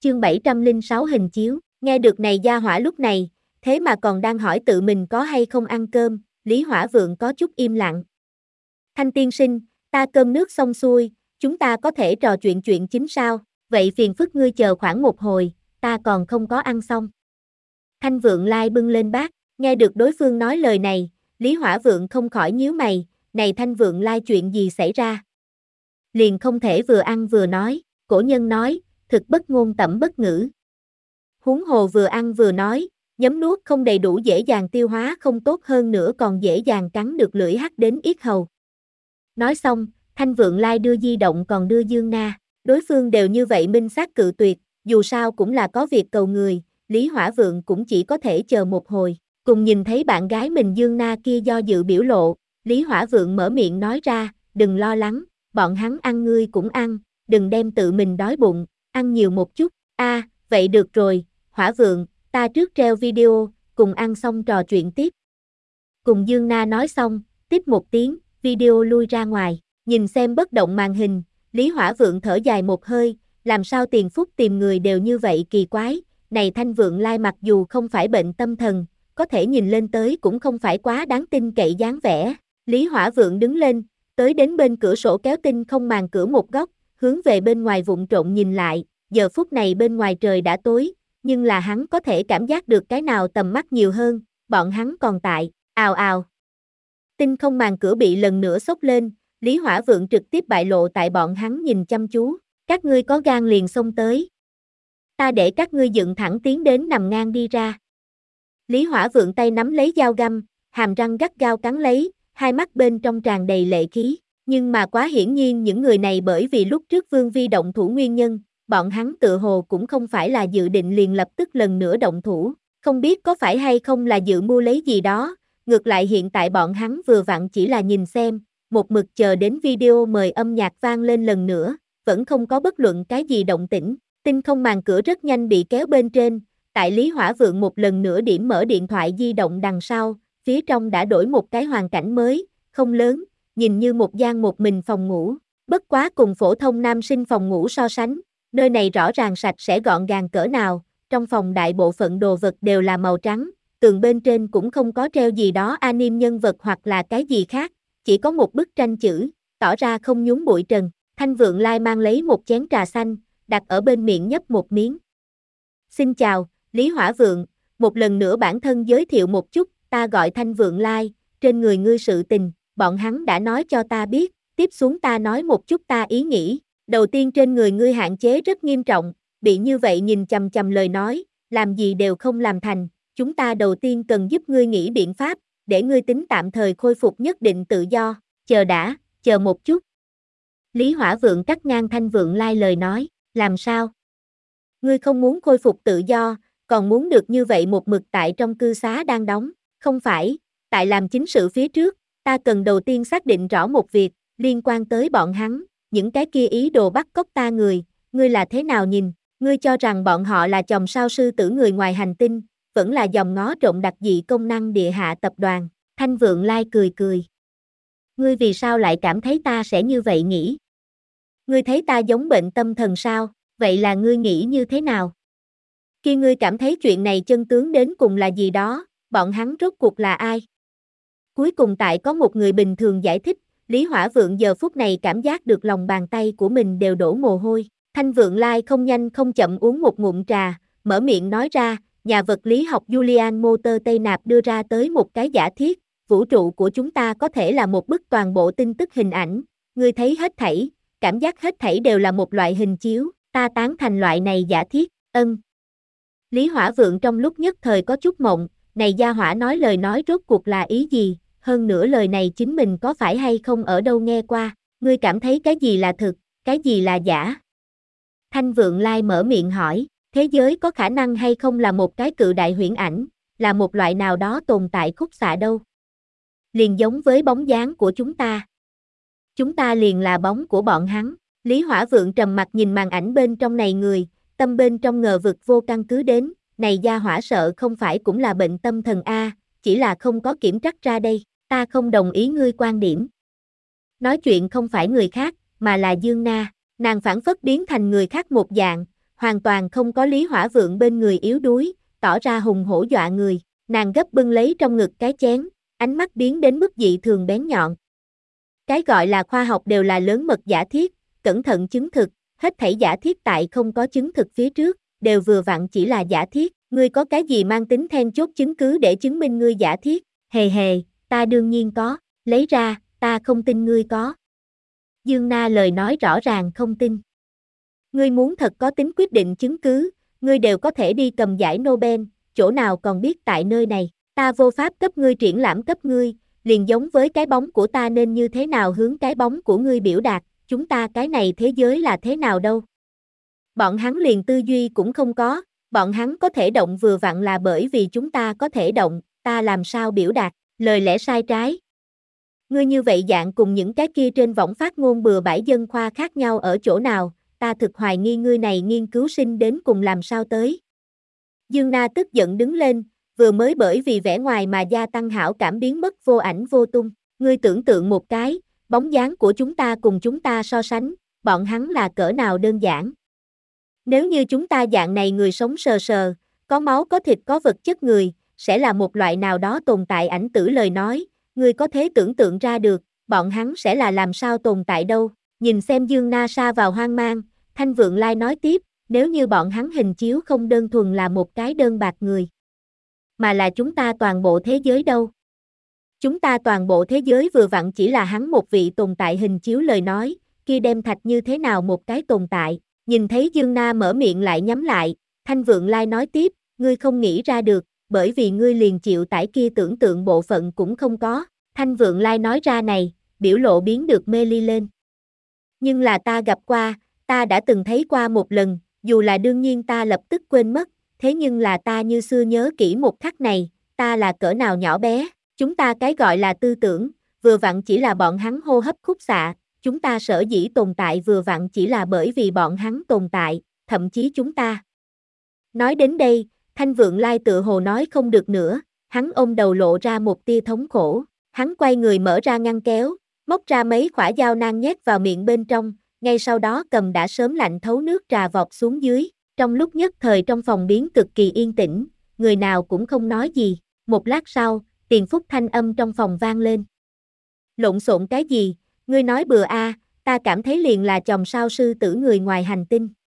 Chương 706 hình chiếu, nghe được này gia hỏa lúc này, thế mà còn đang hỏi tự mình có hay không ăn cơm, Lý Hỏa Vượng có chút im lặng. Thanh tiên sinh, ta cơm nước xong xuôi, chúng ta có thể trò chuyện chuyện chính sao, vậy phiền phức ngươi chờ khoảng một hồi, ta còn không có ăn xong. Thanh Vượng Lai bưng lên bát, nghe được đối phương nói lời này, Lý Hỏa Vượng không khỏi nhíu mày, này Thanh Vượng Lai chuyện gì xảy ra? Liền không thể vừa ăn vừa nói, cổ nhân nói, thực bất ngôn tẩm bất ngữ. Huống hồ vừa ăn vừa nói, nhấm nuốt không đầy đủ dễ dàng tiêu hóa không tốt hơn nữa còn dễ dàng cắn được lưỡi hắt đến yết hầu. Nói xong, Thanh Vượng Lai đưa di động còn đưa Dương Na, đối phương đều như vậy minh xác cự tuyệt, dù sao cũng là có việc cầu người, Lý Hỏa Vượng cũng chỉ có thể chờ một hồi, cùng nhìn thấy bạn gái mình Dương Na kia do dự biểu lộ, Lý Hỏa Vượng mở miệng nói ra, đừng lo lắng, bọn hắn ăn ngươi cũng ăn, đừng đem tự mình đói bụng, ăn nhiều một chút, vậy được rồi, Hỏa Vượng, ta trước treo video, cùng ăn xong trò chuyện tiếp. Cùng Dương Na nói xong, tiếp một tiếng, video lui ra ngoài, nhìn xem bất động màn hình, Lý Hỏa Vượng thở dài một hơi, làm sao Tiền Phúc tìm người đều như vậy kỳ quái, này Thanh Vượng Lai mặc dù không phải bệnh tâm thần, có thể nhìn lên tới cũng không phải quá đáng tin cậy dáng vẻ. Lý Hỏa Vượng đứng lên, tới đến bên cửa sổ kéo tinh không màn cửa một góc, hướng về bên ngoài vụng trộm nhìn lại, giờ phút này bên ngoài trời đã tối, nhưng là hắn có thể cảm giác được cái nào tầm mắt nhiều hơn, bọn hắn còn tại, ào ào. Tinh không màn cửa bị lần nữa xốc lên, Lý Hỏa Vượng trực tiếp bại lộ tại bọn hắn nhìn chăm chú, các ngươi có gan liền xông tới. Ta để các ngươi dựng thẳng tiến đến nằm ngang đi ra. Lý Hỏa Vượng tay nắm lấy dao găm, hàm răng gắt gao cắn lấy, hai mắt bên trong tràn đầy lệ khí, nhưng mà quá hiển nhiên những người này bởi vì lúc trước Vương Vi động thủ nguyên nhân, bọn hắn tự hồ cũng không phải là dự định liền lập tức lần nữa động thủ, không biết có phải hay không là dự mưu lấy gì đó, ngược lại hiện tại bọn hắn vừa vặn chỉ là nhìn xem, một mực chờ đến video mời âm nhạc vang lên lần nữa, vẫn không có bất luận cái gì động tĩnh, tinh không màn cửa rất nhanh bị kéo bên trên, tại Lý Hỏa Vượng một lần nữa điểm mở điện thoại di động đằng sau, phía trong đã đổi một cái hoàn cảnh mới, không lớn, nhìn như một gian một mình phòng ngủ, bất quá cùng phổ thông nam sinh phòng ngủ so sánh, nơi này rõ ràng sạch sẽ gọn gàng cỡ nào, trong phòng đại bộ phận đồ vật đều là màu trắng, tường bên trên cũng không có treo gì đó anime nhân vật hoặc là cái gì khác, chỉ có một bức tranh chữ, tỏ ra không nhúng bụi trần. Thanh Vượng Lai mang lấy một chén trà xanh, đặt ở bên miệng nhấp một miếng. Xin chào, Lý Hỏa Vượng, một lần nữa bản thân giới thiệu một chút, ta gọi Thanh Vượng Lai, trên người ngươi sự tình, bọn hắn đã nói cho ta biết, tiếp xuống ta nói một chút ta ý nghĩ, đầu tiên trên người ngươi hạn chế rất nghiêm trọng, bị như vậy nhìn chằm chằm lời nói, làm gì đều không làm thành, chúng ta đầu tiên cần giúp ngươi nghĩ biện pháp, để ngươi tính tạm thời khôi phục nhất định tự do, chờ một chút. Lý Hỏa Vượng cắt ngang Thanh Vượng Lai lời nói, làm sao? Ngươi không muốn khôi phục tự do, còn muốn được như vậy một mực tại trong cư xá đang đóng, không phải, tại làm chính sự phía trước, ta cần đầu tiên xác định rõ một việc, liên quan tới bọn hắn, những cái kia ý đồ bắt cóc ta người, ngươi là thế nào nhìn, ngươi cho rằng bọn họ là chòm sao sư tử người ngoài hành tinh, vẫn là dòng ngó trộn đặc dị công năng địa hạ tập đoàn, Thanh Vượng Lai cười cười. Ngươi vì sao lại cảm thấy ta sẽ như vậy nghĩ? Ngươi thấy ta giống bệnh tâm thần sao, vậy là ngươi nghĩ như thế nào? Khi ngươi cảm thấy chuyện này chân tướng đến cùng là gì đó, bọn hắn rốt cuộc là ai? Cuối cùng tại có một người bình thường giải thích, Lý Hỏa Vượng giờ phút này cảm giác được lòng bàn tay của mình đều đổ mồ hôi. Thanh Vượng Lai không nhanh không chậm uống một ngụm trà, mở miệng nói ra, nhà vật lý học Julian Motor Tây Nạp đưa ra tới một cái giả thiết, vũ trụ của chúng ta có thể là một bức toàn bộ tin tức hình ảnh, ngươi thấy hết thảy, cảm giác hết thảy đều là một loại hình chiếu, ta tán thành loại này giả thiết, Lý Hỏa Vượng trong lúc nhất thời có chút mộng, này gia hỏa nói lời nói rốt cuộc là ý gì, hơn nữa lời này chính mình có phải hay không ở đâu nghe qua, ngươi cảm thấy cái gì là thực, cái gì là giả? Thanh Vượng Lai mở miệng hỏi, thế giới có khả năng hay không là một cái cự đại huyễn ảnh, là một loại nào đó tồn tại khúc xạ đâu? Liền giống với bóng dáng của chúng ta. Chúng ta liền là bóng của bọn hắn. Lý Hỏa Vượng trầm mặt nhìn màn ảnh bên trong này người, tâm bên trong ngờ vực vô căn cứ đến, này gia hỏa sợ không phải cũng là bệnh tâm thần A, chỉ là không có kiểm trắc ra đây, ta không đồng ý ngươi quan điểm. Nói chuyện không phải người khác, mà là Dương Na, nàng phản phất biến thành người khác một dạng, hoàn toàn không có Lý Hỏa Vượng bên người yếu đuối, tỏ ra hùng hổ dọa người, nàng gấp bưng lấy trong ngực cái chén, ánh mắt biến đến mức dị thường bén nhọn. Cái gọi là khoa học đều là lớn mật giả thiết, cẩn thận chứng thực, hết thảy giả thiết tại không có chứng thực phía trước, đều vừa vặn chỉ là giả thiết, ngươi có cái gì mang tính then chốt chứng cứ để chứng minh ngươi giả thiết, hề hề, ta đương nhiên có, lấy ra, ta không tin ngươi có. Dương Na lời nói rõ ràng không tin. Ngươi muốn thật có tính quyết định chứng cứ, ngươi đều có thể đi cầm giải Nobel, chỗ nào còn biết tại nơi này, ta vô pháp cấp ngươi triển lãm cấp ngươi, liền giống với cái bóng của ta nên như thế nào hướng cái bóng của ngươi biểu đạt, chúng ta cái này thế giới là thế nào đâu. Bọn hắn liền tư duy cũng không có, bọn hắn có thể động vừa vặn là bởi vì chúng ta có thể động, ta làm sao biểu đạt, lời lẽ sai trái. Ngươi như vậy dạng cùng những cái kia trên võng phát ngôn bừa bãi dân khoa khác nhau ở chỗ nào, ta thực hoài nghi ngươi này nghiên cứu sinh đến cùng làm sao tới. Dương Na tức giận đứng lên, vừa mới bởi vì vẻ ngoài mà gia tăng hảo cảm biến mất vô ảnh vô tung, ngươi tưởng tượng một cái, bóng dáng của chúng ta cùng chúng ta so sánh, bọn hắn là cỡ nào đơn giản. Nếu như chúng ta dạng này người sống sờ sờ, có máu có thịt có vật chất người, sẽ là một loại nào đó tồn tại ảnh tử lời nói, ngươi có thể tưởng tượng ra được, bọn hắn sẽ là làm sao tồn tại đâu, nhìn xem Dương Na sa vào hoang mang, Thanh Vượng Lai nói tiếp, nếu như bọn hắn hình chiếu không đơn thuần là một cái đơn bạc người, mà là chúng ta toàn bộ thế giới đâu. Chúng ta toàn bộ thế giới vừa vặn chỉ là hắn một vị tồn tại hình chiếu lời nói, kia đem thạch như thế nào một cái tồn tại, nhìn thấy Dương Na mở miệng lại nhắm lại, Thanh Vượng Lai nói tiếp, ngươi không nghĩ ra được, bởi vì ngươi liền chịu tải kia tưởng tượng bộ phận cũng không có, Thanh Vượng Lai nói ra này, biểu lộ biến được mê ly lên. Nhưng là ta gặp qua, ta đã từng thấy qua một lần, dù là đương nhiên ta lập tức quên mất, thế nhưng là ta như xưa nhớ kỹ một khắc này, ta là cỡ nào nhỏ bé, chúng ta cái gọi là tư tưởng, vừa vặn chỉ là bọn hắn hô hấp khúc xạ, chúng ta sở dĩ tồn tại vừa vặn chỉ là bởi vì bọn hắn tồn tại, thậm chí chúng ta. Nói đến đây, Thanh Vượng Lai tự hồ nói không được nữa, hắn ôm đầu lộ ra một tia thống khổ, hắn quay người mở ra ngăn kéo, móc ra mấy quả dao nang nhét vào miệng bên trong, ngay sau đó cầm đã sớm lạnh thấu nước trà vọt xuống dưới, trong lúc nhất thời trong phòng biến cực kỳ yên tĩnh, người nào cũng không nói gì, một lát sau, Tiền Phúc thanh âm trong phòng vang lên. Lộn xộn cái gì, ngươi nói bừa a, ta cảm thấy liền là chòm sao sư tử người ngoài hành tinh.